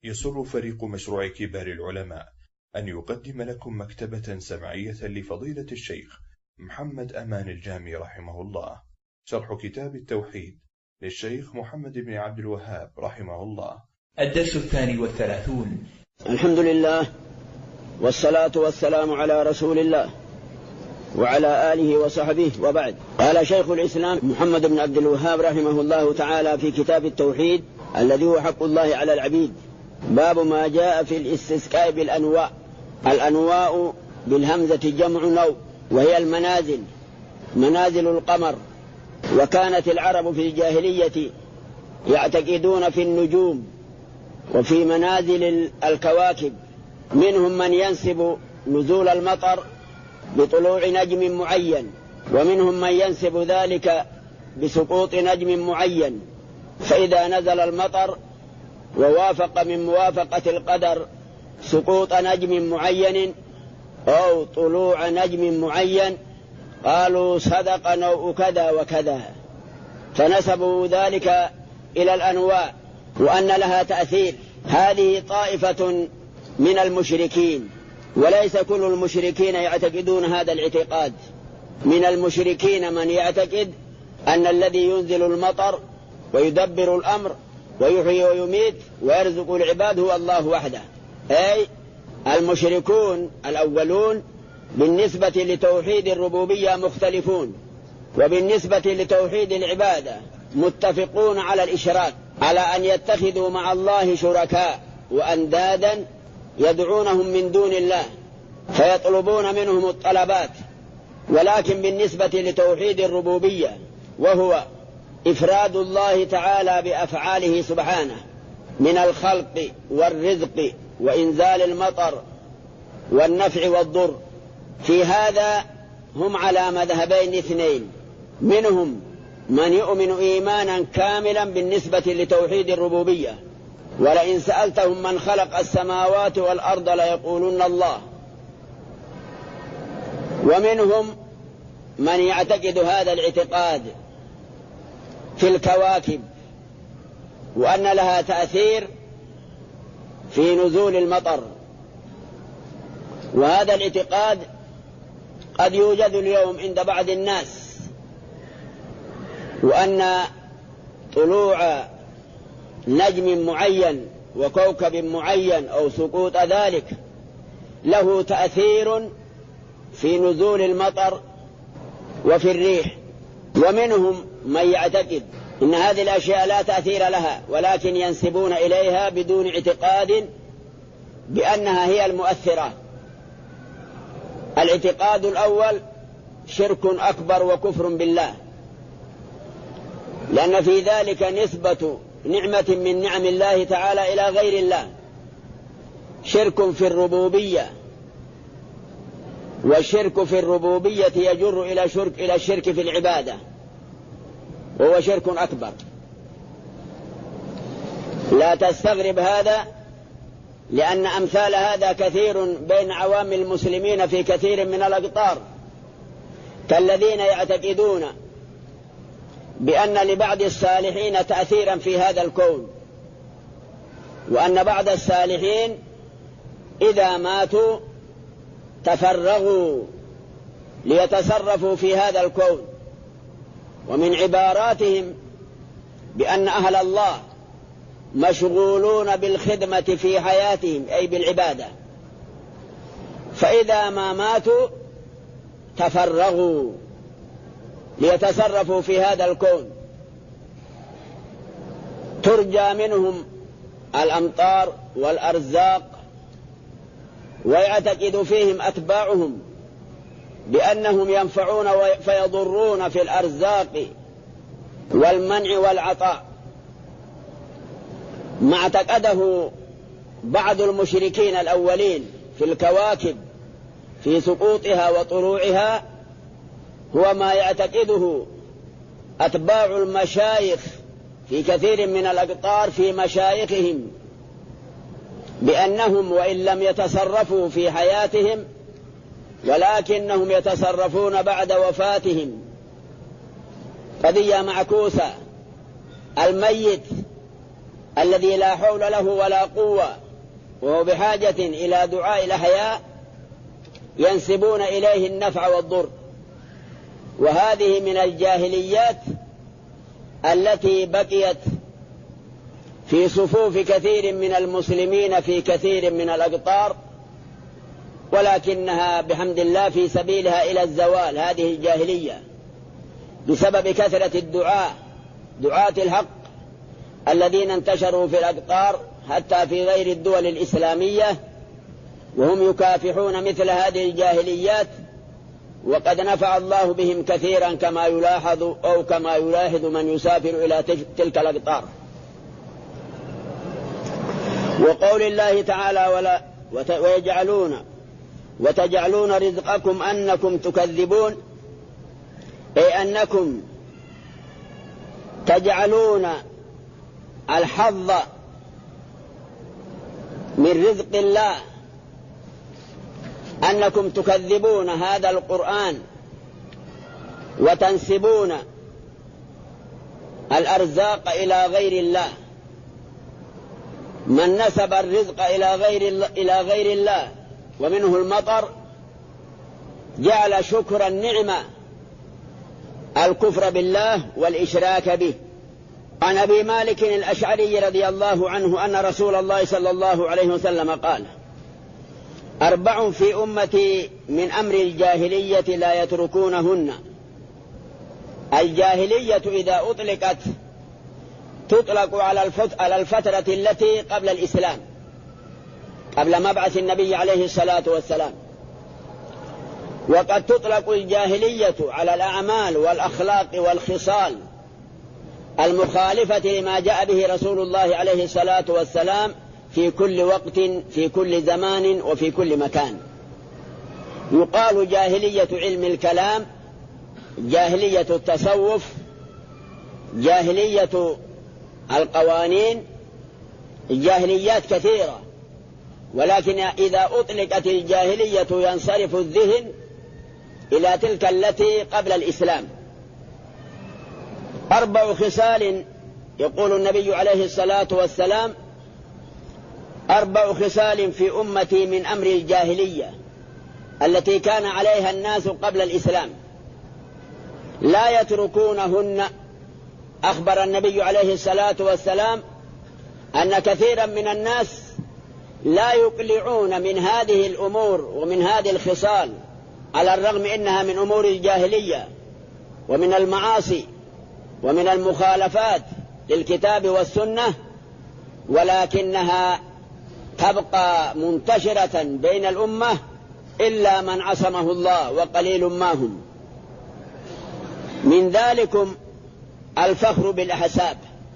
يسر فريق مشروع كبار العلماء أن يقدم لكم مكتبة سمعية لفضيلة الشيخ محمد أمان الجامي رحمه الله، شرح كتاب التوحيد للشيخ محمد بن عبد الوهاب رحمه الله. الدرس 32. الحمد لله والصلاة والسلام على رسول الله وعلى آله وصحبه، وبعد. قال شيخ الإسلام محمد بن عبد الوهاب رحمه الله تعالى في كتاب التوحيد الذي هو حق الله على العبيد: باب ما جاء في الاستسقاء بالأنواء. الأنواء بالهمزة جمع نوء، وهي المنازل، منازل القمر. وكانت العرب في الجاهلية يعتقدون في النجوم وفي منازل الكواكب، منهم من ينسب نزول المطر بطلوع نجم معين، ومنهم من ينسب ذلك بسقوط نجم معين، فإذا نزل المطر ووافق من موافقة القدر سقوط نجم معين أو طلوع نجم معين قالوا صدق نوء كذا وكذا، فنسبوا ذلك إلى الأنواع وأن لها تأثير. هذه طائفة من المشركين، وليس كل المشركين يعتقدون هذا الاعتقاد. من المشركين من يعتقد أن الذي ينزل المطر ويدبر الأمر ويحيي ويميت ويرزق العباد هو الله وحده، أي المشركون الأولون بالنسبة لتوحيد الربوبية مختلفون، وبالنسبة لتوحيد العبادة متفقون على الإشراك، على أن يتخذوا مع الله شركاء وأندادا يدعونهم من دون الله فيطلبون منهم الطلبات. ولكن بالنسبة لتوحيد الربوبية وهو إفراد الله تعالى بأفعاله سبحانه من الخلق والرزق وإنزال المطر والنفع والضر، في هذا هم على مذهبين اثنين: منهم من يؤمن إيمانا كاملا بالنسبة لتوحيد الربوبية، ولئن سألتهم من خلق السماوات والأرض ليقولون الله، ومنهم من يعتقد هذا الاعتقاد في الكواكب وأن لها تأثير في نزول المطر. وهذا الاعتقاد قد يوجد اليوم عند بعض الناس، وأن طلوع نجم معين وكوكب معين أو سقوط ذلك له تأثير في نزول المطر وفي الريح. ومنهم من يعتقد إن هذه الأشياء لا تأثير لها، ولكن ينسبون إليها بدون اعتقاد بأنها هي المؤثرة. الاعتقاد الأول شرك أكبر وكفر بالله، لأن في ذلك نسبة نعمة من نعم الله تعالى إلى غير الله، شرك في الربوبية، والشرك في الربوبية يجر إلى الشرك في العبادة، وهو شرك أكبر. لا تستغرب هذا، لأن أمثال هذا كثير بين عوام المسلمين في كثير من الأقطار، كالذين يعتقدون بأن لبعض الصالحين تأثيرا في هذا الكون، وأن بعض الصالحين إذا ماتوا تفرغوا ليتصرفوا في هذا الكون. ومن عباراتهم بأن أهل الله مشغولون بالخدمة في حياتهم، أي بالعبادة، فإذا ما ماتوا تفرغوا ليتصرفوا في هذا الكون. ترجى منهم الأمطار والأرزاق، ويعتقد فيهم أتباعهم بأنهم ينفعون فيضرون في الأرزاق والمنع والعطاء، ما اعتقده بعض المشركين الأولين في الكواكب في سقوطها وطلوعها هو ما يعتقده أتباع المشايخ في كثير من الأقطار في مشايخهم، بأنهم وإن لم يتصرفوا في حياتهم ولكنهم يتصرفون بعد وفاتهم. قضية معكوسة. الميت الذي لا حول له ولا قوة وهو بحاجة إلى دعاء الأحياء ينسبون إليه النفع والضر. وهذه من الجاهليات التي بقيت في صفوف كثير من المسلمين في كثير من الأقطار، ولكنها بحمد الله في سبيلها إلى الزوال هذه الجاهلية بسبب كثرة دعاة الحق الذين انتشروا في الأقطار حتى في غير الدول الإسلامية، وهم يكافحون مثل هذه الجاهليات، وقد نفع الله بهم كثيرا كما يلاحظ أو كما يلاحظ من يسافر إلى تلك الأقطار. وقول الله تعالى وتجعلون رزقكم أنكم تكذبون، أي أنكم تجعلون الحظ من رزق الله، أنكم تكذبون هذا القرآن وتنسبون الأرزاق إلى غير الله. من نسب الرزق إلى غير الله ومنه المطر جعل شكر النعمة الكفر بالله والإشراك به. عن أبي مالك الأشعري رضي الله عنه أن رسول الله صلى الله عليه وسلم قال: 4 في أمتي من أمر الجاهلية لا يتركونهن. الجاهلية إذا أطلقت تطلق على الفترة التي قبل الإسلام، قبل مبعث النبي عليه الصلاة والسلام، وقد تطلق الجاهلية على الأعمال والأخلاق والخصال المخالفة لما جاء به رسول الله عليه الصلاة والسلام في كل وقت في كل زمان وفي كل مكان. يقال جاهلية علم الكلام، جاهلية التصوف، جاهلية القوانين، جاهليات كثيرة، ولكن إذا أطلقت الجاهلية ينصرف الذهن إلى تلك التي قبل الإسلام. 4 خصال يقول النبي عليه الصلاة والسلام: 4 خصال في أمتي من أمر الجاهلية التي كان عليها الناس قبل الإسلام لا يتركونهن. أخبر النبي عليه الصلاة والسلام أن كثيرا من الناس لا يقلعون من هذه الأمور ومن هذه الخصال، على الرغم إنها من أمور الجاهلية ومن المعاصي ومن المخالفات للكتاب والسنة، ولكنها تبقى منتشرة بين الأمة إلا من عصمه الله وقليل ما هم. من ذلكم الفخر بالأحساب،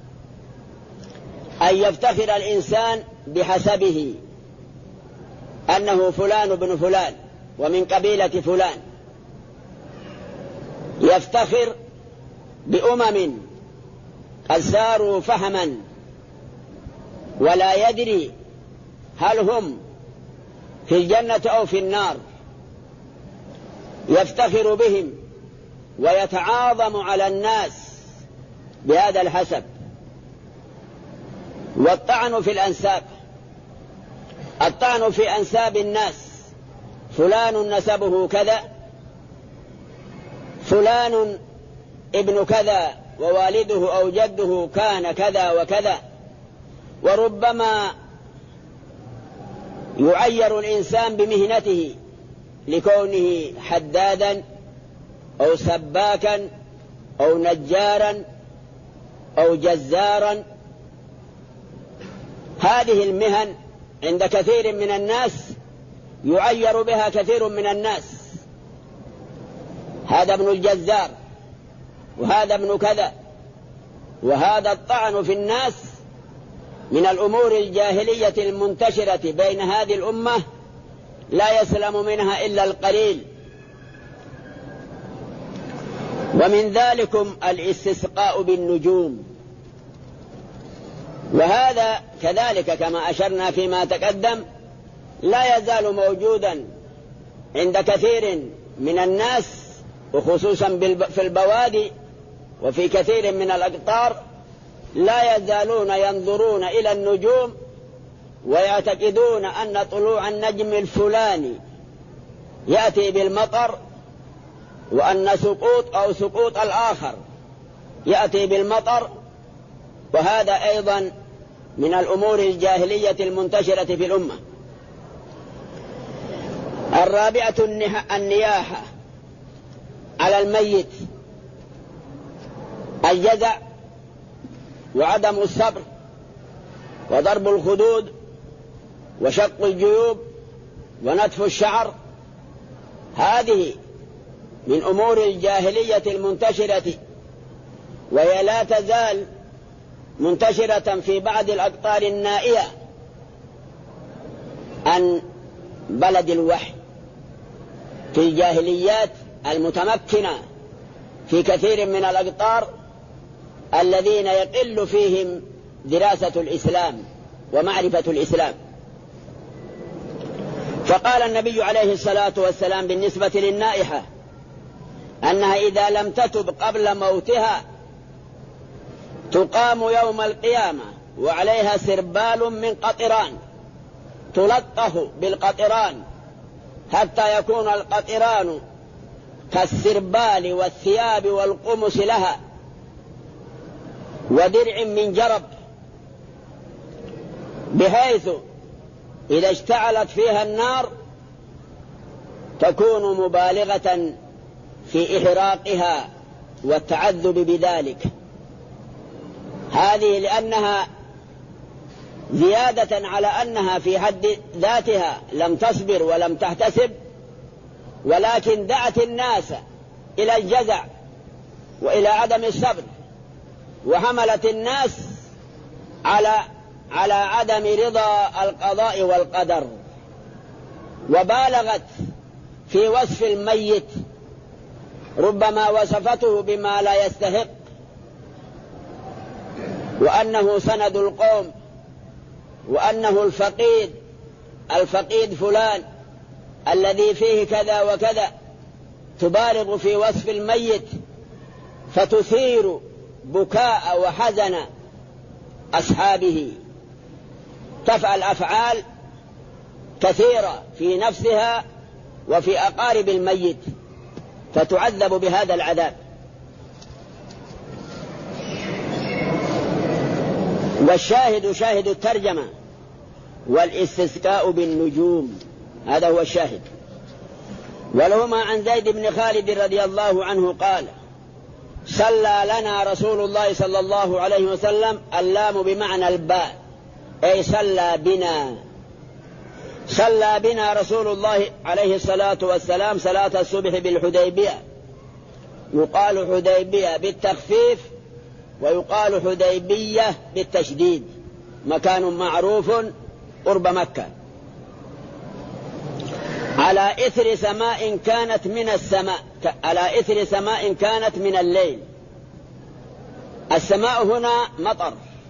أن يفتخر الإنسان بحسبه أنه فلان بن فلان ومن قبيلة فلان، يفتخر بأمم قد ساروا فهما ولا يدري هل هم في الجنة أو في النار، يفتخر بهم ويتعاظم على الناس بهذا الحسب. والطعن في الأنساب، الطعن في أنساب الناس، فلان نسبه كذا، فلان ابن كذا ووالده أو جده كان كذا وكذا. وربما يعير الإنسان بمهنته لكونه حدادا أو سباكا أو نجارا أو جزارا. هذه المهن عند كثير من الناس يعير بها كثير من الناس، هذا ابن الجزار وهذا ابن كذا. وهذا الطعن في الناس من الأمور الجاهلية المنتشرة بين هذه الأمة لا يسلم منها إلا القليل. ومن ذلكم الاستسقاء بالنجوم، وهذا كذلك كما أشرنا فيما تقدم لا يزال موجودا عند كثير من الناس، وخصوصا في البوادي وفي كثير من الأقطار لا يزالون ينظرون إلى النجوم ويعتقدون أن طلوع النجم الفلاني يأتي بالمطر، وأن سقوط الآخر يأتي بالمطر. وهذا أيضا من الأمور الجاهلية المنتشرة في الأمة. الرابعة النياحة على الميت، الجزع وعدم الصبر وضرب الخدود وشق الجيوب ونتف الشعر، هذه من أمور الجاهلية المنتشرة، وهي لا تزال منتشرة في بعض الأقطار النائية عن بلد الوحي في الجاهليات المتمكنة في كثير من الأقطار الذين يقل فيهم دراسة الإسلام ومعرفة الإسلام. فقال النبي عليه الصلاة والسلام بالنسبة للنائحة أنها إذا لم تتب قبل موتها تقام يوم القيامة وعليها سربال من قطران تلطخ بالقطران حتى يكون القطران كالسربال والثياب والقمص لها ودرع من جرب، بحيث إذا اشتعلت فيها النار تكون مبالغة في إحراقها والتعذب بذلك. هذه لأنها زيادة على أنها في حد ذاتها لم تصبر ولم تحتسب، ولكن دعت الناس إلى الجزع وإلى عدم الصبر، وحملت الناس على عدم رضا القضاء والقدر، وبالغت في وصف الميت، ربما وصفته بما لا يستحق، وأنه سند القوم، وأنه الفقيد فلان الذي فيه كذا وكذا، تبالغ في وصف الميت فتثير بكاء وحزن أصحابه، تفعل أفعال كثيرة في نفسها وفي أقارب الميت فتعذب بهذا العذاب. والشاهد شاهد الترجمة والاستسقاء بالنجوم، هذا هو الشاهد. ولهما عن زيد بن خالد رضي الله عنه قال: صلى لنا رسول الله صلى الله عليه وسلم، اللام بمعنى الباء، أي صلى بنا رسول الله عليه الصلاة والسلام صلاة الصبح بالحديبية. يقال حديبية بالتخفيف ويقال حديبية بالتشديد، مكان معروف قرب مكة، على إثر سماء كانت من السماء، على إثر سماء كانت من الليل. السماء هنا مطر،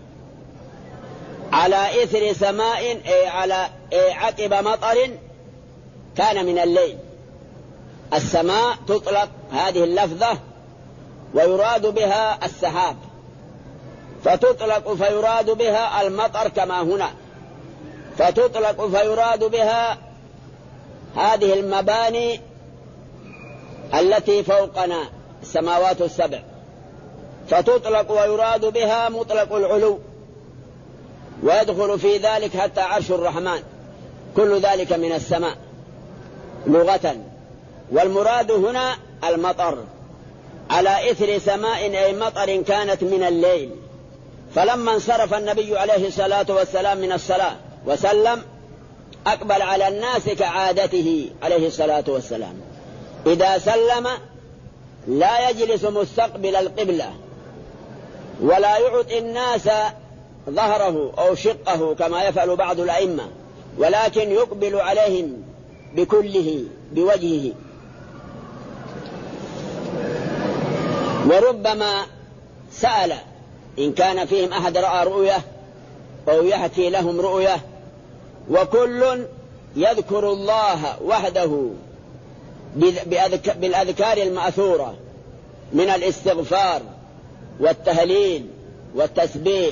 على إثر سماء أي عقب مطر كان من الليل. السماء تطلق هذه اللفظة ويراد بها السحاب، فتطلق فيراد بها المطر كما هنا، فتطلق فيراد بها هذه المباني التي فوقنا السماوات السبع، فتطلق ويراد بها مطلق العلو، ويدخل في ذلك حتى عرش الرحمن، كل ذلك من السماء لغة. والمراد هنا المطر، على إثر سماء أي مطر كانت من الليل. فلما انصرف النبي عليه الصلاة والسلام من الصلاة وسلم، أقبل على الناس كعادته عليه الصلاة والسلام، إذا سلم لا يجلس مستقبل القبلة ولا يعطي الناس ظهره أو شقه كما يفعل بعض الأئمة، ولكن يقبل عليهم بكله بوجهه. وربما سأل إن كان فيهم أحد رأى رؤية أو يحكي لهم رؤية، وكل يذكر الله وحده بالأذكار المأثورة من الاستغفار والتهليل والتسبيح.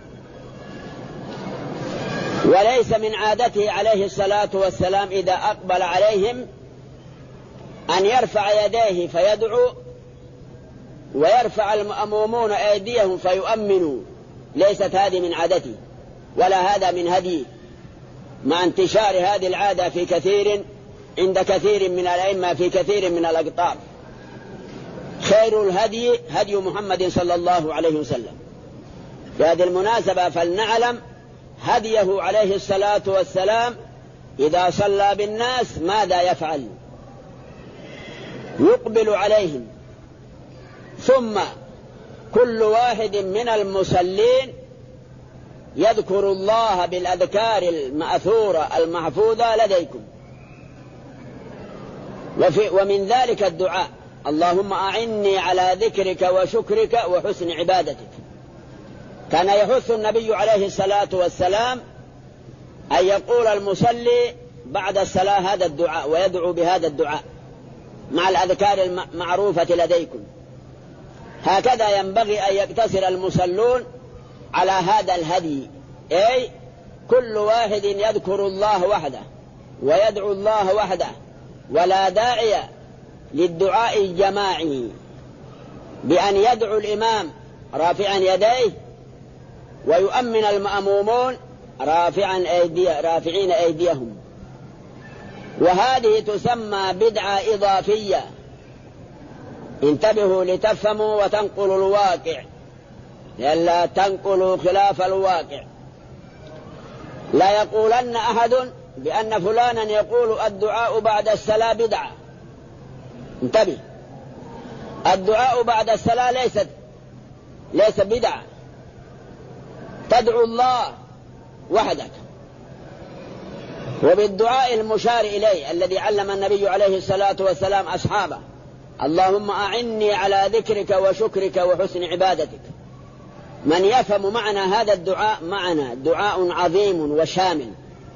وليس من عادته عليه الصلاة والسلام إذا أقبل عليهم أن يرفع يديه فيدعو ويرفع المأمومون أيديهم فيؤمنوا، ليست هذه من عادته ولا هذا من هديه، مع انتشار هذه العادة في كثير عند كثير من الأئمة في كثير من الأقطار. خير الهدي هدي محمد صلى الله عليه وسلم. في هذه المناسبة فلنعلم هديه عليه الصلاة والسلام إذا صلى بالناس ماذا يفعل. يقبل عليهم، ثم كل واحد من المصلين يذكر الله بالأذكار المأثورة المحفوظة لديكم، ومن ذلك الدعاء: اللهم أعني على ذكرك وشكرك وحسن عبادتك. كان يحث النبي عليه الصلاة والسلام أن يقول المصلي بعد الصلاة هذا الدعاء ويدعو بهذا الدعاء مع الأذكار المعروفة لديكم. هكذا ينبغي أن يقتصر المصلون على هذا الهدي، أي كل واحد يذكر الله وحده ويدعو الله وحده، ولا داعي للدعاء الجماعي بأن يدعو الإمام رافعا يديه ويؤمن المأمومون رافعين أيديهم. وهذه تسمى بدعة إضافية. انتبهوا لتفهموا وتنقلوا الواقع لئلا تنقلوا خلاف الواقع. لا يقولن أحد بأن فلانا يقول الدعاء بعد الصلاة بدعة. انتبه، الدعاء بعد الصلاة ليس بدعة. تدعو الله وحدك وبالدعاء المشار إليه الذي علم النبي عليه الصلاة والسلام أصحابه: اللهم أعني على ذكرك وشكرك وحسن عبادتك. من يفهم معنى هذا الدعاء معنا دعاء عظيم وشامل.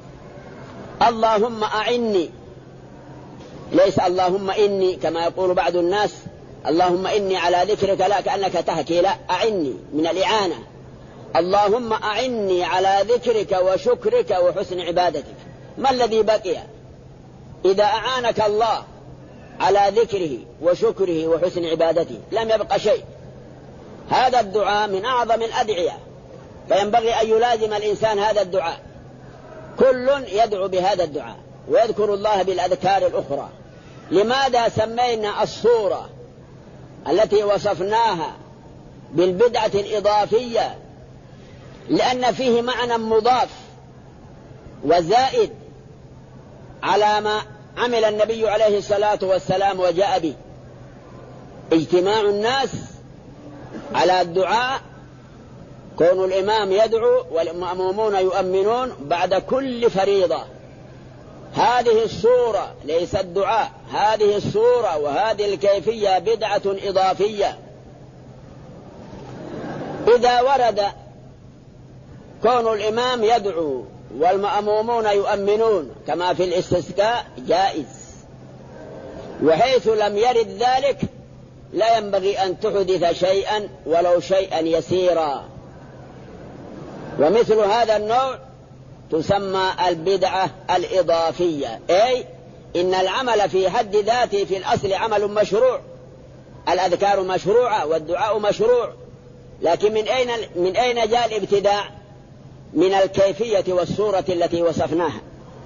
اللهم أعني، ليس اللهم إني كما يقول بعض الناس اللهم إني على ذكرك، لا كأنك تحكي، لا، أعني من الإعانة. اللهم أعني على ذكرك وشكرك وحسن عبادتك. ما الذي بقي إذا أعانك الله على ذكره وشكره وحسن عبادته؟ لم يبقى شيء. هذا الدعاء من أعظم الأدعية، فينبغي أن يلازم الإنسان هذا الدعاء. كل يدعو بهذا الدعاء ويذكر الله بالأذكار الأخرى. لماذا سمينا الصورة التي وصفناها بالبدعة الإضافية؟ لأن فيه معنى مضاف وزائد على ما عمل النبي عليه الصلاة والسلام وجاء به. اجتماع الناس على الدعاء، كون الإمام يدعو والمأمومون يؤمنون بعد كل فريضة. هذه الصورة ليس الدعاء، هذه الصورة وهذه الكيفية بدعة إضافية. إذا ورد كون الإمام يدعو والمأمومون يؤمنون كما في الاستسقاء جائز، وحيث لم يرد ذلك لا ينبغي أن تحدث شيئا ولو شيئا يسيرا. ومثل هذا النوع تسمى البدعة الإضافية، أي إن العمل في حد ذاته في الأصل عمل مشروع، الأذكار مشروعة والدعاء مشروع، لكن من أين جاء الابتداع؟ من الكيفية والصورة التي وصفناها.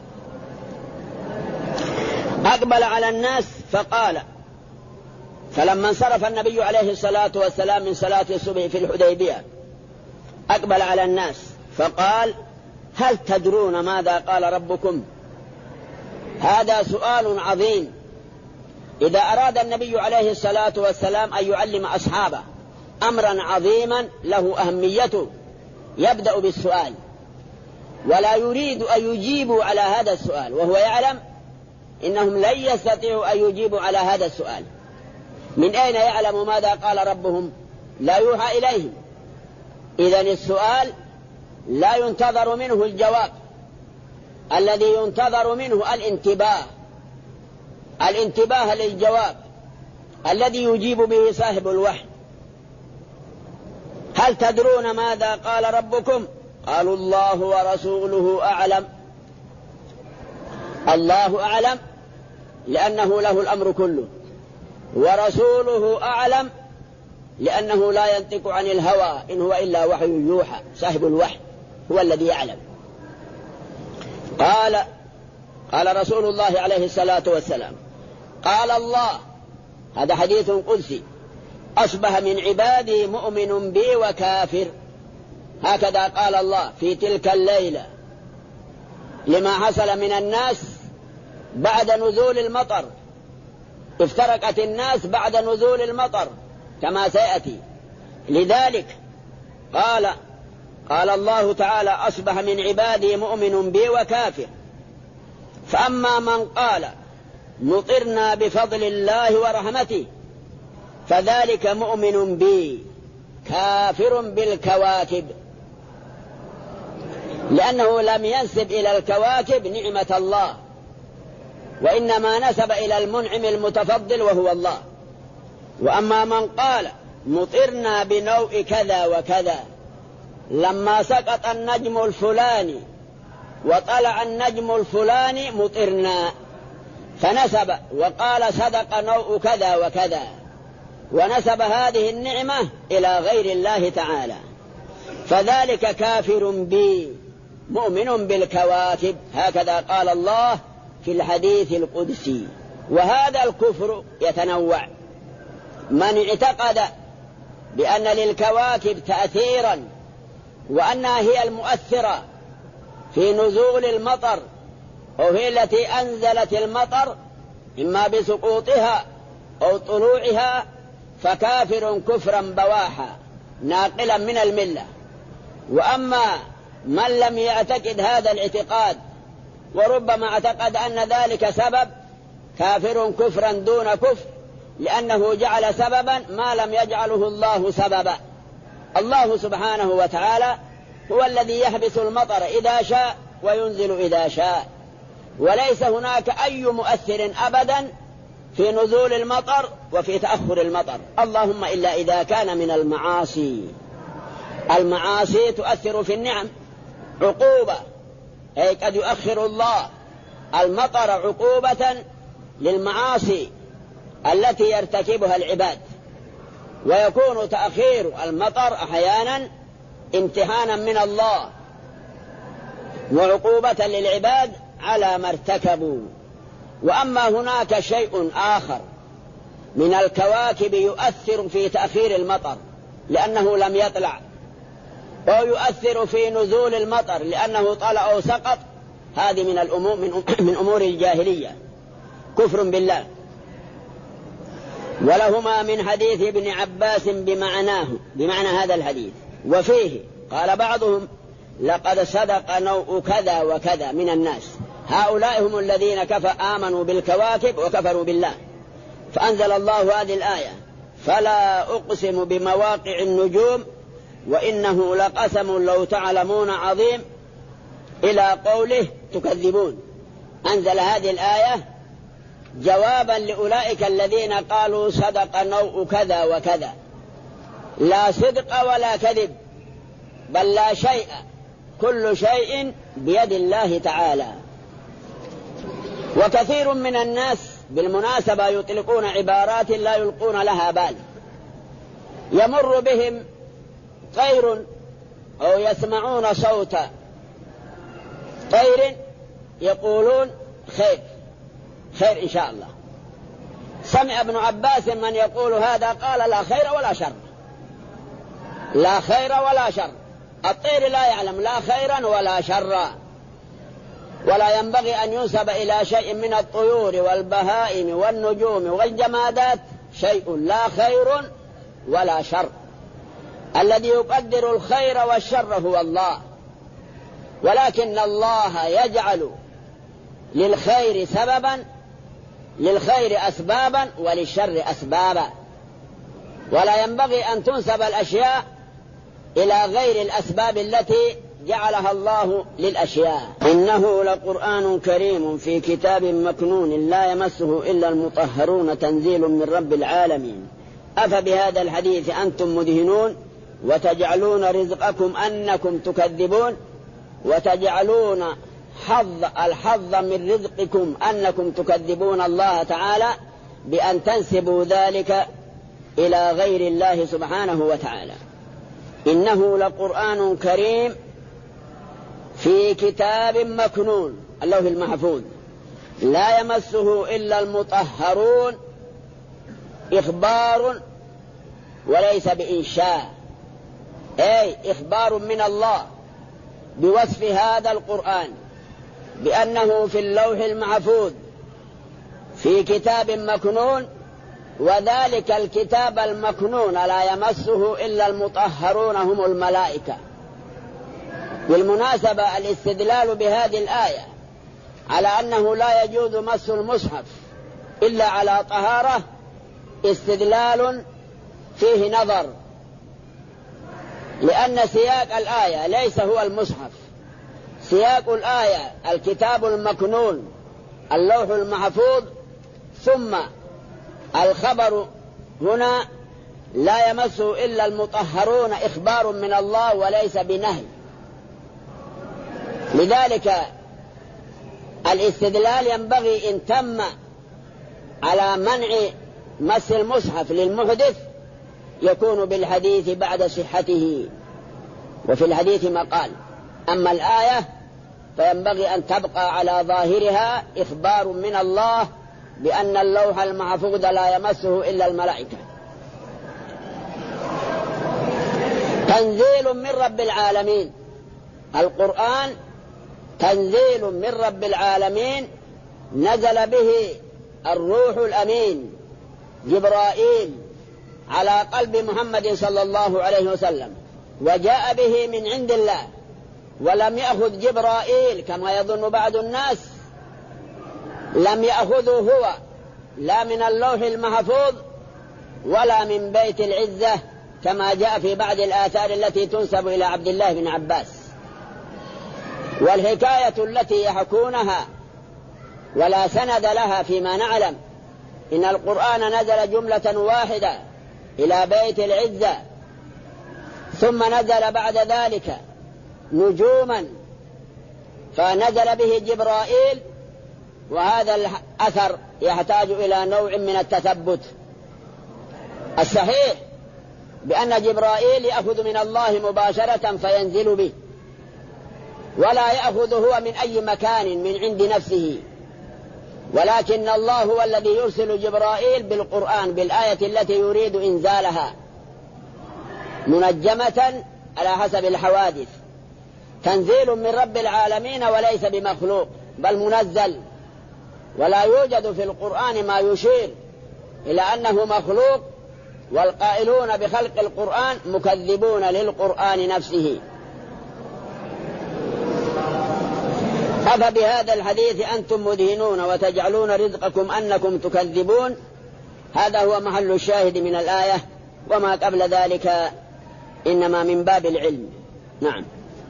أقبل على الناس فقال، فلما انصرف النبي عليه الصلاة والسلام من صلاة الصبح في الحديبية أقبل على الناس فقال: هل تدرون ماذا قال ربكم؟ هذا سؤال عظيم. إذا أراد النبي عليه الصلاة والسلام أن يعلم أصحابه أمرا عظيما له أهميته يبدأ بالسؤال، ولا يريد أن يجيبوا على هذا السؤال وهو يعلم إنهم لن يستطيعوا أن يجيبوا على هذا السؤال. من أين يعلم ماذا قال ربهم؟ لا يوحى إليهم. إذن السؤال لا ينتظر منه الجواب، الذي ينتظر منه الانتباه للجواب الذي يجيب به صاحب الوحي. هل تدرون ماذا قال ربكم؟ قالوا الله ورسوله أعلم. الله أعلم لأنه له الأمر كله، ورسوله أعلم لأنه لا ينطق عن الهوى إن هو إلا وحي يوحى، صاحب الوحي هو الذي يعلم. قال رسول الله عليه الصلاة والسلام قال الله، هذا حديث قدسي، أصبح من عبادي مؤمن بي وكافر، هكذا قال الله في تلك الليلة لما حصل من الناس بعد نزول المطر. افترقت الناس بعد نزول المطر كما سيأتي. لذلك قال الله تعالى أصبح من عبادي مؤمن بي وكافر. فأما من قال مطرنا بفضل الله ورحمته فذلك مؤمن بي كافر بالكواكب، لأنه لم ينسب إلى الكواكب نعمة الله، وإنما نسب إلى المنعم المتفضل وهو الله. وأما من قال مطرنا بنوء كذا وكذا، لما سقط النجم الفلاني وطلع النجم الفلاني مطرنا، فنسب وقال صدق نوء كذا وكذا، ونسب هذه النعمة إلى غير الله تعالى، فذلك كافر بي مؤمن بالكواكب، هكذا قال الله في الحديث القدسي. وهذا الكفر يتنوع. من اعتقد بأن للكواكب تأثيرا وأنها هي المؤثرة في نزول المطر، وهي التي أنزلت المطر إما بسقوطها أو طلوعها، فكافر كفرا بواحا ناقلا من الملة. وأما من لم يعتقد هذا الاعتقاد وربما اعتقد أن ذلك سبب، كافر كفرا دون كفر، لأنه جعل سببا ما لم يجعله الله سببا. الله سبحانه وتعالى هو الذي يحبس المطر إذا شاء وينزل إذا شاء، وليس هناك أي مؤثر أبدا في نزول المطر وفي تأخر المطر، اللهم إلا إذا كان من المعاصي. المعاصي تؤثر في النعم عقوبة، أي قد يؤخر الله المطر عقوبة للمعاصي التي يرتكبها العباد، ويكون تأخير المطر أحيانا امتحانا من الله وعقوبة للعباد على ما ارتكبوا. وأما هناك شيء آخر من الكواكب يؤثر في تأخير المطر لأنه لم يطلع، أو يؤثر في نزول المطر لأنه طلع أو سقط، هذه من أمور الجاهلية، كفر بالله. ولهما من حديث ابن عباس بمعنى هذا الحديث، وفيه قال بعضهم لقد صدق نوء كذا وكذا من الناس، هؤلاء هم الذين آمنوا بالكواكب وكفروا بالله. فأنزل الله هذه الآية فلا أقسم بمواقع النجوم وإنه لقسم لو تعلمون عظيم إلى قوله تكذبون. أنزل هذه الآية جوابا لأولئك الذين قالوا صدق نوء كذا وكذا، لا صدق ولا كذب، بل لا شيء، كل شيء بيد الله تعالى. وكثير من الناس بالمناسبة يطلقون عبارات لا يلقون لها بال، يمر بهم طير أو يسمعون صوت طير يقولون خير خير إن شاء الله. سمع ابن عباس من يقول هذا قال لا خير ولا شر، لا خير ولا شر، الطير لا يعلم لا خيرا ولا شرا، ولا ينبغي أن ينسب إلى شيء من الطيور والبهائم والنجوم والجمادات شيء لا خير ولا شر. الذي يقدر الخير والشر هو الله، ولكن الله يجعل للخير سببا، للخير أسبابا وللشر أسبابا، ولا ينبغي أن تنسب الأشياء إلى غير الأسباب التي جعلها الله للأشياء. إنه لقرآن كريم في كتاب مكنون لا يمسه إلا المطهرون تنزيل من رب العالمين. أفبهذا الحديث أنتم مدهنون وتجعلون رزقكم أنكم تكذبون، وتجعلون الحظ من رزقكم أنكم تكذبون الله تعالى بأن تنسبوا ذلك إلى غير الله سبحانه وتعالى. إنه لقرآن كريم في كتاب مكنون، اللوح المحفوظ، لا يمسه إلا المطهرون، إخبار وليس بإنشاء، أي إخبار من الله بوصف هذا القرآن بأنه في اللوح المحفوظ في كتاب مكنون، وذلك الكتاب المكنون لا يمسه إلا المطهرون هم الملائكة. بالمناسبة الاستدلال بهذه الآية على أنه لا يجوز مس المصحف إلا على طهارة استدلال فيه نظر، لأن سياق الآية ليس هو المصحف، سياق الآية الكتاب المكنون اللوح المحفوظ، ثم الخبر هنا لا يمسه إلا المطهرون، إخبار من الله وليس بنهي. لذلك الاستدلال ينبغي إن تم على منع مس المصحف للمحدث يكون بالحديث بعد صحته، وفي الحديث مقال. أما الآية فينبغي أن تبقى على ظاهرها إخبار من الله بأن اللوح المحفوظ لا يمسه إلا الملائكة. تنزيل من رب العالمين، القرآن تنزيل من رب العالمين، نزل به الروح الأمين جبرائيل على قلب محمد صلى الله عليه وسلم، وجاء به من عند الله، ولم يأخذ جبرائيل كما يظن بعض الناس، لم يأخذه هو لا من اللوح المحفوظ ولا من بيت العزة كما جاء في بعض الآثار التي تنسب إلى عبد الله بن عباس. والحكاية التي يحكونها ولا سند لها فيما نعلم إن القرآن نزل جملة واحدة إلى بيت العزة، ثم نزل بعد ذلك نجوما فنزل به جبرائيل، وهذا الأثر يحتاج إلى نوع من التثبت. الصحيح بأن جبرائيل يأخذ من الله مباشرة فينزل به، ولا يأخذ هو من أي مكان من عند نفسه، ولكن الله هو الذي يرسل جبرائيل بالقرآن بالآية التي يريد إنزالها منجمة على حسب الحوادث. تنزيل من رب العالمين وليس بمخلوق بل منزل، ولا يوجد في القرآن ما يشير إلى أنه مخلوق، والقائلون بخلق القرآن مكذبون للقرآن نفسه. أفبهذا الحديث أنتم مدهنون وتجعلون رزقكم أنكم تكذبون، هذا هو محل الشاهد من الآية، وما قبل ذلك إنما من باب العلم. نعم.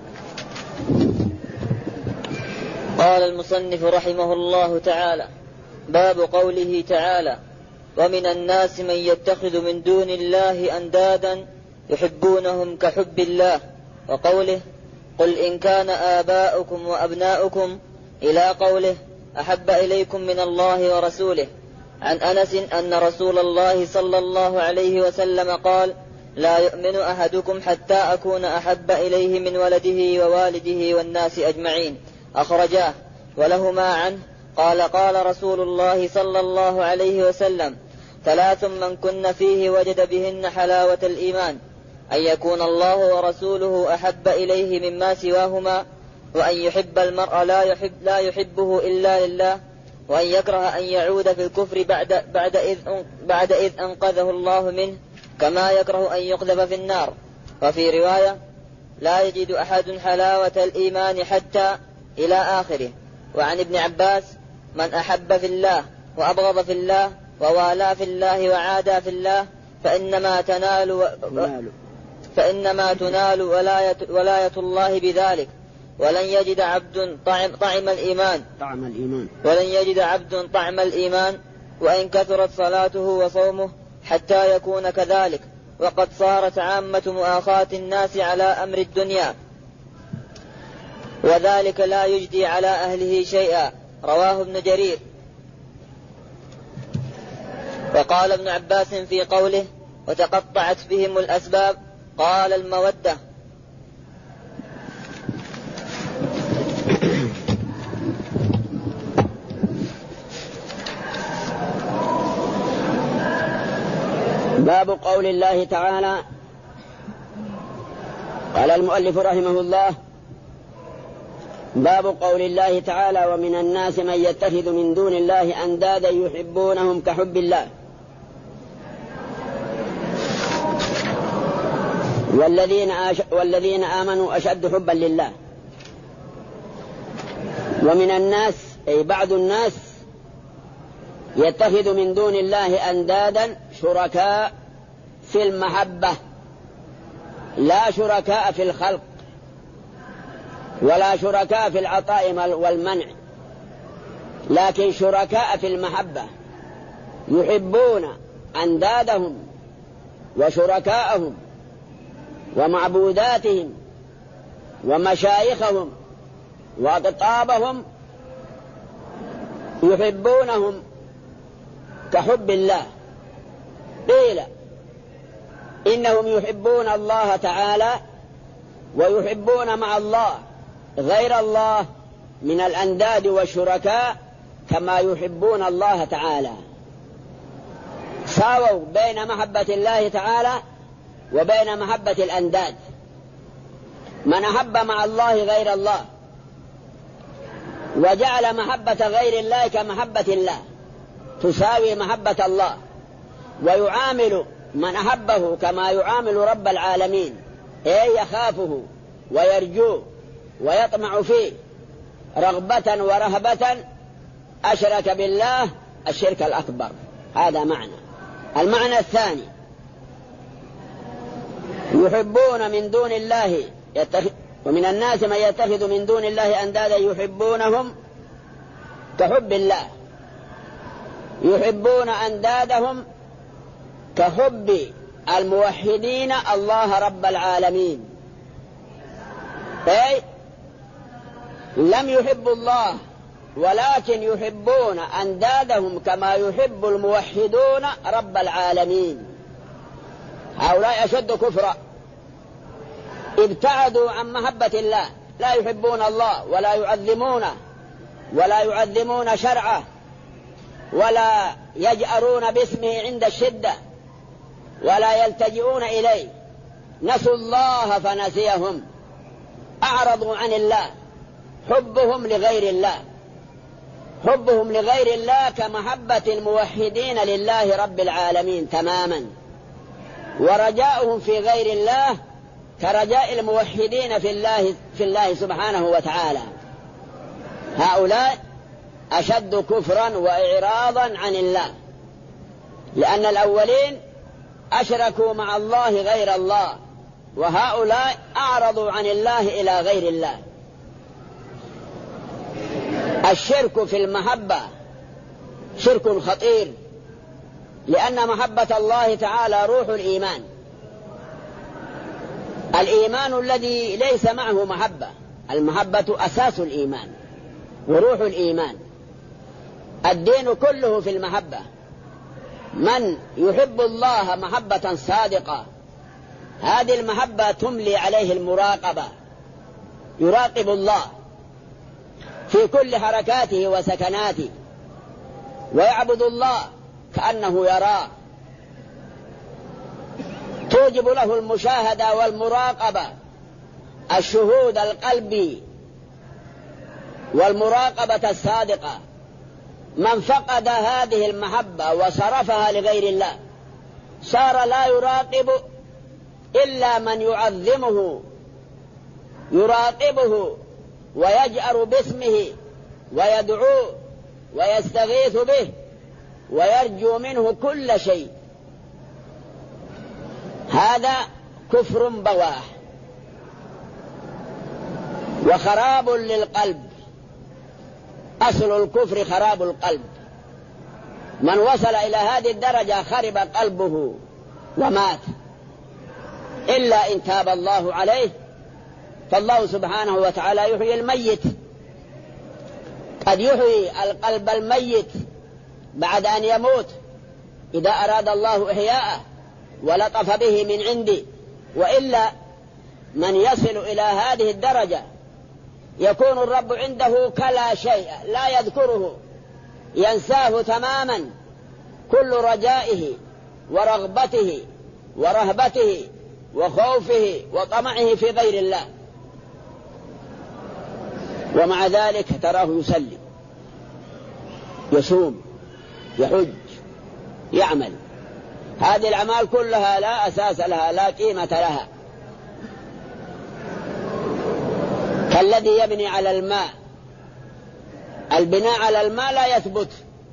قال المصنف رحمه الله تعالى: باب قوله تعالى: ومن الناس من يتخذ من دون الله أندادا يحبونهم كحب الله، وقوله: قل إن كان آباؤكم وأبناؤكم، إلى قوله: أحب إليكم من الله ورسوله. عن أنس أن رسول الله صلى الله عليه وسلم قال: لا يؤمن أحدكم حتى أكون أحب إليه من ولده ووالده والناس أجمعين، أخرجاه. ولهما عنه قال: قال رسول الله صلى الله عليه وسلم: ثلاث من كن فيه وجد بهن حلاوة الإيمان: أن يكون الله ورسوله أحب إليه مما سواهما، وأن يحب المرء لا يحبه إلا لله، وأن يكره أن يعود في الكفر بعد إذ أنقذه الله منه، كما يكره أن يقذف في النار. وفي رواية: لا يجد أحد حلاوة الإيمان حتى، إلى آخره. وعن ابن عباس: من أحب في الله وأبغض في الله ووالى في الله وعادى في الله فإنما تنال ولاية الله بذلك. ولن يجد عبد طعم الإيمان وإن كثرت صلاته وصومه حتى يكون كذلك. وقد صارت عامة مؤاخاة الناس على أمر الدنيا، وذلك لا يجدي على أهله شيئا. رواه ابن جرير. وقال ابن عباس في قوله وتقطعت بهم الأسباب، قال المودة. باب قول الله تعالى. قال المؤلف رحمه الله: باب قول الله تعالى: ومن الناس من يتخذ من دون الله أندادا يحبونهم كحب الله، والذين آمنوا أشد حبا لله. ومن الناس أي بعض الناس يتخذ من دون الله أندادا شركاء في المحبة، لا شركاء في الخلق ولا شركاء في العطاء والمنع، لكن شركاء في المحبة، يحبون أندادهم وشركاءهم ومعبوداتهم ومشايخهم وأقطابهم، يحبونهم كحب الله. قيل إنهم يحبون الله تعالى ويحبون مع الله غير الله من الأنداد والشركاء كما يحبون الله تعالى. ساووا بين محبة الله تعالى وبين محبة الأنداد. من أحب مع الله غير الله وجعل محبة غير الله كمحبة الله تساوي محبة الله، ويعامل من أحبه كما يعامل رب العالمين، أي يخافه ويرجوه ويطمع فيه رغبة ورهبة، أشرك بالله الشرك الأكبر. هذا معنى. المعنى الثاني: يحبون من دون الله ومن الناس من يتخذ من دون الله أندادا يحبونهم كحب الله، يحبون أندادهم كحب الموحدين الله رب العالمين، أي لم يحبوا الله ولكن يحبون أندادهم كما يحب الموحدون رب العالمين. هؤلاء أشد كفرا، ابتعدوا عن محبة الله، لا يحبون الله ولا يعظمون شرعه، ولا يجأرون باسمه عند الشدة، ولا يلتجئون إليه. نسوا الله فنسيهم، أعرضوا عن الله. حبهم لغير الله، حبهم لغير الله كمحبة الموحدين لله رب العالمين تماما، ورجاؤهم في غير الله كرجاء الموحدين في الله سبحانه وتعالى. هؤلاء أشد كفرا وإعراضا عن الله، لأن الأولين أشركوا مع الله غير الله، وهؤلاء أعرضوا عن الله إلى غير الله. الشرك في المحبة شرك خطير، لأن محبة الله تعالى روح الإيمان، الإيمان الذي ليس معه محبة. المحبة أساس الإيمان وروح الإيمان، الدين كله في المحبة. من يحب الله محبة صادقة، هذه المحبة تملي عليه المراقبة، يراقب الله في كل حركاته وسكناته، ويعبد الله كأنه يراه، توجب له المشاهدة والمراقبة، الشهود القلبي والمراقبة الصادقة. من فقد هذه المحبة وصرفها لغير الله صار لا يراقب إلا من يعظمه، يراقبه ويجأر باسمه ويدعوه ويستغيث به ويرجو منه كل شيء. هذا كفر بواح وخراب للقلب. أصل الكفر خراب القلب. من وصل إلى هذه الدرجة خرب قلبه ومات. إلا إن تاب الله عليه، فالله سبحانه وتعالى يحيي الميت، قد يحيي القلب الميت بعد أن يموت إذا أراد الله إحياءه ولطف به من عندي. وإلا من يصل إلى هذه الدرجة يكون الرب عنده كلا شيء لا يذكره، ينساه تماما كل رجائه ورغبته ورهبته وخوفه وطمعه في غير الله، ومع ذلك تراه يصلي يصوم يحج يعمل. هذه الأعمال كلها لا أساس لها لا قيمة لها، كالذي يبني على الماء. البناء على الماء لا يثبت،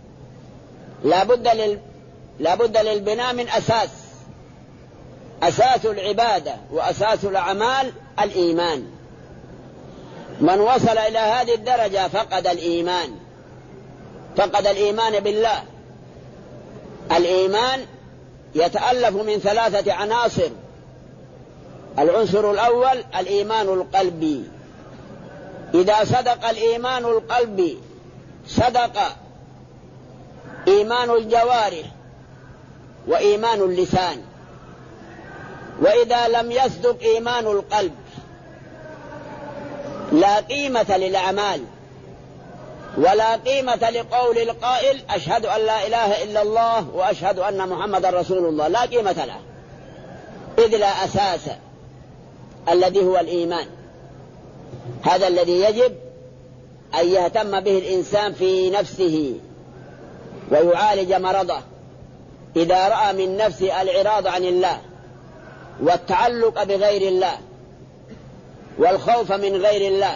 لا بد للبناء من أساس. أساس العبادة وأساس الأعمال الإيمان. من وصل إلى هذه الدرجة فقد الإيمان، فقد الإيمان بالله. الإيمان يتألف من 3 عناصر. العنصر الأول الإيمان القلبي، إذا صدق الإيمان القلبي صدق إيمان الجوارح وإيمان اللسان. وإذا لم يصدق إيمان القلب لا قيمة للأعمال ولا قيمة لقول القائل أشهد أن لا إله إلا الله وأشهد أن محمد رسول الله، لا قيمة له، إذ لا أساس الذي هو الإيمان. هذا الذي يجب أن يهتم به الإنسان في نفسه ويعالج مرضه. إذا رأى من نفسه الإعراض عن الله والتعلق بغير الله والخوف من غير الله،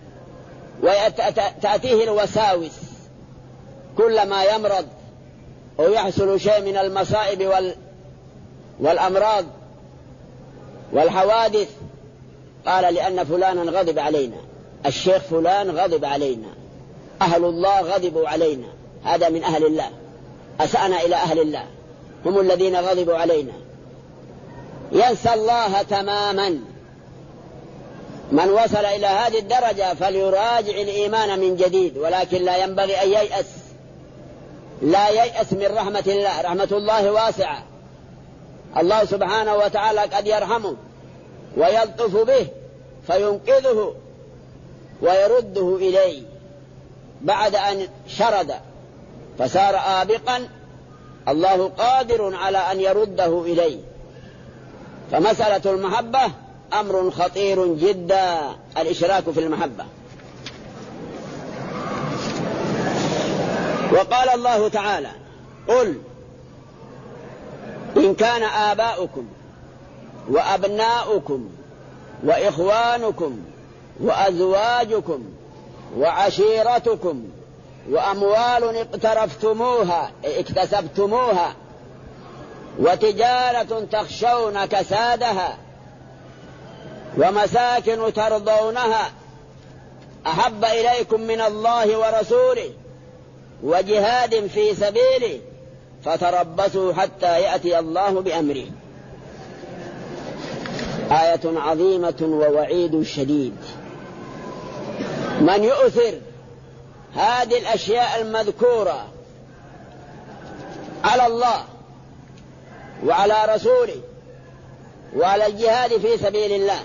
وتأتيه الوساوس كلما يمرض ويحصل شيء من المصائب والأمراض والحوادث، قال لأن فلانا غضب علينا، الشيخ فلان غضب علينا، أهل الله غضبوا علينا، هذا من أهل الله، أسأنا إلى أهل الله، هم الذين غضبوا علينا. ينسى الله تماما. من وصل إلى هذه الدرجة فليراجع الإيمان من جديد، ولكن لا ينبغي أن ييأس، لا ييأس من رحمة الله. رحمة الله واسعة، الله سبحانه وتعالى قد يرحمه ويلطف به فينقذه ويرده إليه بعد أن شرد فصار آبقا، الله قادر على أن يرده إليه. فمسألة المحبة أمر خطير جدا، الإشراك في المحبة. وقال الله تعالى قل إن كان آباؤكم وأبناؤكم وإخوانكم وأزواجكم وعشيرتكم وأموال اقترفتموها اكتسبتموها وتجارة تخشون كسادها ومساكن ترضونها أحب إليكم من الله ورسوله وجهاد في سبيله فتربصوا حتى يأتي الله بأمره. آية عظيمة ووعيد شديد. من يؤثر هذه الأشياء المذكورة على الله وعلى رسوله وعلى الجهاد في سبيل الله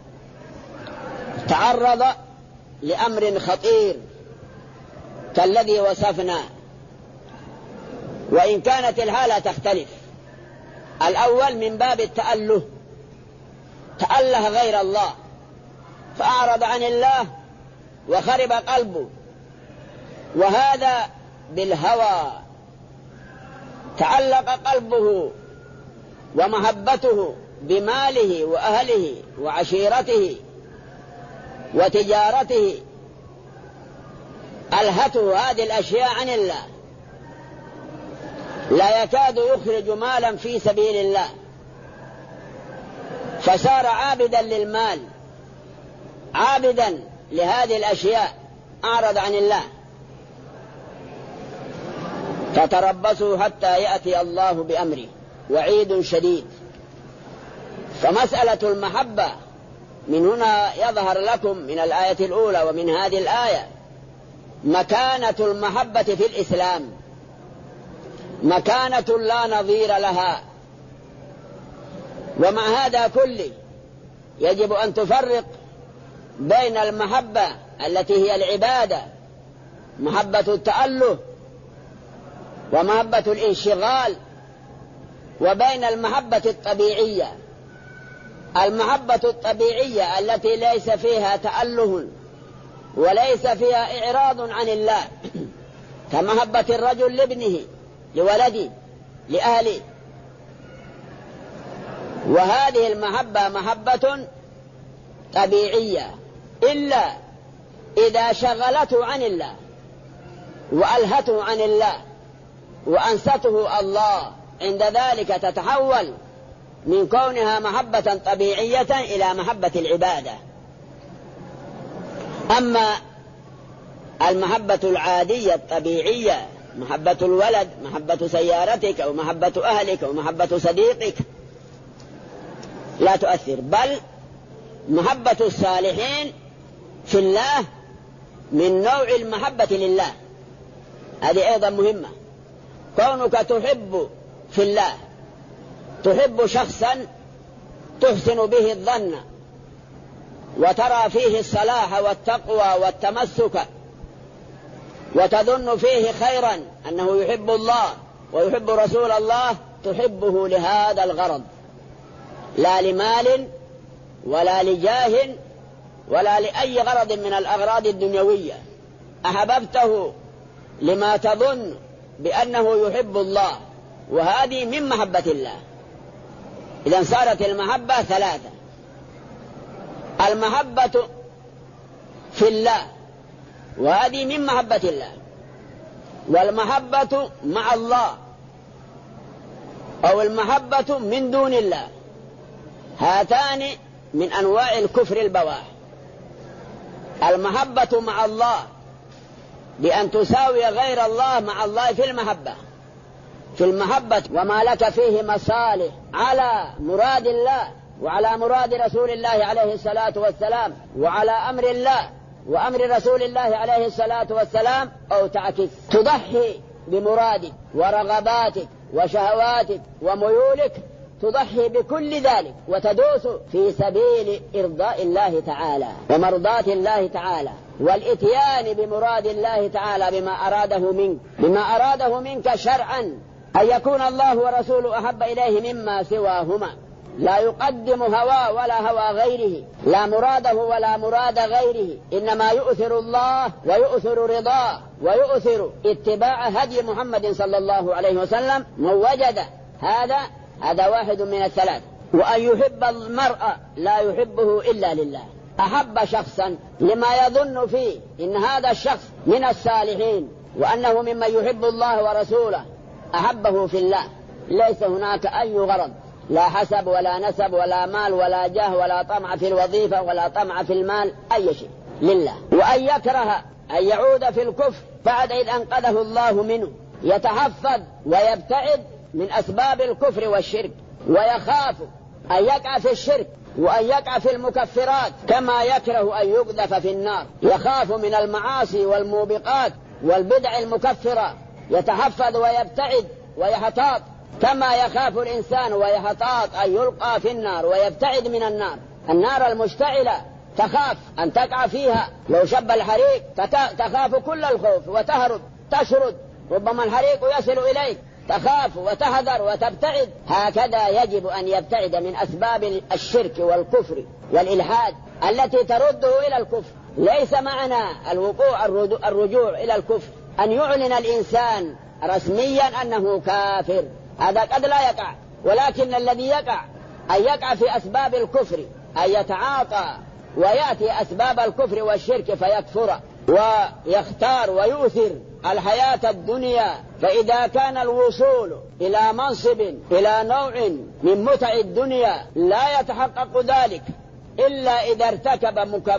تعرض لأمر خطير كالذي وصفنا، وإن كانت الحالة تختلف. الأول من باب التأله، تأله غير الله فأعرض عن الله وخرب قلبه، وهذا بالهوى تعلق قلبه ومحبته بماله وأهله وعشيرته وتجارته، ألهته هذه الأشياء عن الله، لا يكاد يخرج مالا في سبيل الله، فصار عابدا للمال، عابدا لهذه الأشياء، أعرض عن الله. فتربصوا حتى يأتي الله بأمره، وعيد شديد. فمسألة المحبة من هنا يظهر لكم من الآية الأولى ومن هذه الآية مكانة المحبة في الإسلام، مكانة لا نظير لها. ومع هذا كله يجب أن تفرق بين المحبة التي هي العبادة، محبة التأله ومحبة الانشغال، وبين المحبة الطبيعية. المحبة الطبيعية التي ليس فيها تأله وليس فيها إعراض عن الله، كمحبة الرجل لابنه، لولده، لأهله. وهذه المحبة محبة طبيعية، إلا إذا شغلته عن الله وألهته عن الله وأنسته الله، عند ذلك تتحول من كونها محبة طبيعية إلى محبة العبادة. أما المحبة العادية الطبيعية، محبة الولد، محبة سيارتك أو محبة أهلك أو محبة صديقك، لا تؤثر. بل محبة الصالحين في الله من نوع المحبة لله، هذه أيضا مهمة. كونك تحب في الله، تحب شخصا تحسن به الظن وترى فيه الصلاح والتقوى والتمسك وتظن فيه خيرا، أنه يحب الله ويحب رسول الله، تحبه لهذا الغرض، لا لمال ولا لجاه ولا لأي غرض من الأغراض الدنيوية. أحببته لما تظن بأنه يحب الله، وهذه من محبة الله. إذن صارت المحبة ثلاثة: المحبة في الله، وهذه من محبة الله، والمحبة مع الله، أو المحبة من دون الله، هاتان من أنواع الكفر البواح. المحبة مع الله بأن تساوي غير الله مع الله في المحبة وما لك فيه مصالح على مراد الله وعلى مراد رسول الله عليه الصلاة والسلام وعلى أمر الله وأمر رسول الله عليه الصلاة والسلام، أو تعكس، تضحي بمرادك ورغباتك وشهواتك وميولك، تضحي بكل ذلك وتدوس في سبيل إرضاء الله تعالى ومرضاة الله تعالى، والإتيان بمراد الله تعالى بما أراده منك شرعا، أن يكون الله ورسوله أحب إليه مما سواهما، لا يقدم هوى ولا هوى غيره، لا مراده ولا مراد غيره، إنما يؤثر الله ويؤثر رضاه ويؤثر اتباع هدي محمد صلى الله عليه وسلم من وجد هذا واحد من الثلاث. وأن يحب المرء لا يحبه إلا لله، أحب شخصا لما يظن فيه إن هذا الشخص من الصالحين وأنه ممن يحب الله ورسوله، أحبه في الله، ليس هناك أي غرض، لا حسب ولا نسب ولا مال ولا جاه ولا طمع في الوظيفة ولا طمع في المال، أي شيء لله. وأن يكره أن يعود في الكفر بعد إذ أنقذه الله منه، يتحفظ ويبتعد من أسباب الكفر والشرك، ويخاف أن يقع في الشرك وأن يقع في المكفرات، كما يكره أن يقذف في النار، يخاف من المعاصي والموبقات والبدع المكفرة، يتحفظ ويبتعد ويحتاط، كما يخاف الإنسان ويحتاط أن يلقى في النار ويبتعد من النار المشتعلة، تخاف أن تقع فيها. لو شب الحريق تخاف كل الخوف وتهرب تشرد، ربما الحريق يصل إليك، تخاف وتحذر وتبتعد. هكذا يجب أن يبتعد من أسباب الشرك والكفر والإلحاد التي ترده إلى الكفر. ليس معنى الرجوع إلى الكفر أن يعلن الإنسان رسميا أنه كافر، هذا قد لا يقع، ولكن الذي يقع أن يقع في أسباب الكفر، أن يتعاطى ويأتي أسباب الكفر والشرك فيكفر ويختار ويؤثر الحياة الدنيا. فإذا كان الوصول إلى منصب، إلى نوع من متع الدنيا، لا يتحقق ذلك إلا إذا ارتكب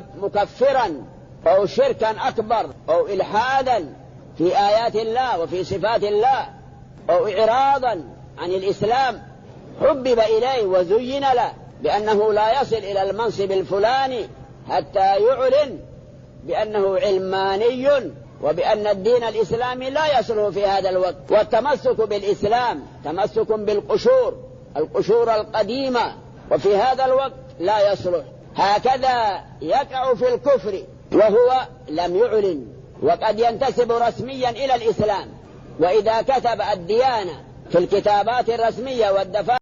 مكفرا أو شركا أكبر أو إلحادا في آيات الله وفي صفات الله، أو إعراضا عن الإسلام حبب إليه وزين له بأنه لا يصل إلى المنصب الفلاني حتى يعلن بأنه علماني وبأن الدين الإسلامي لا يصله في هذا الوقت. والتمسك بالإسلام تمسك القشور القديمة، وفي هذا الوقت لا يصلح. هكذا يقع في الكفر وهو لم يعلن، وقد ينتسب رسميا إلى الإسلام، وإذا كتب الديانة في الكتابات الرسمية والدفاتر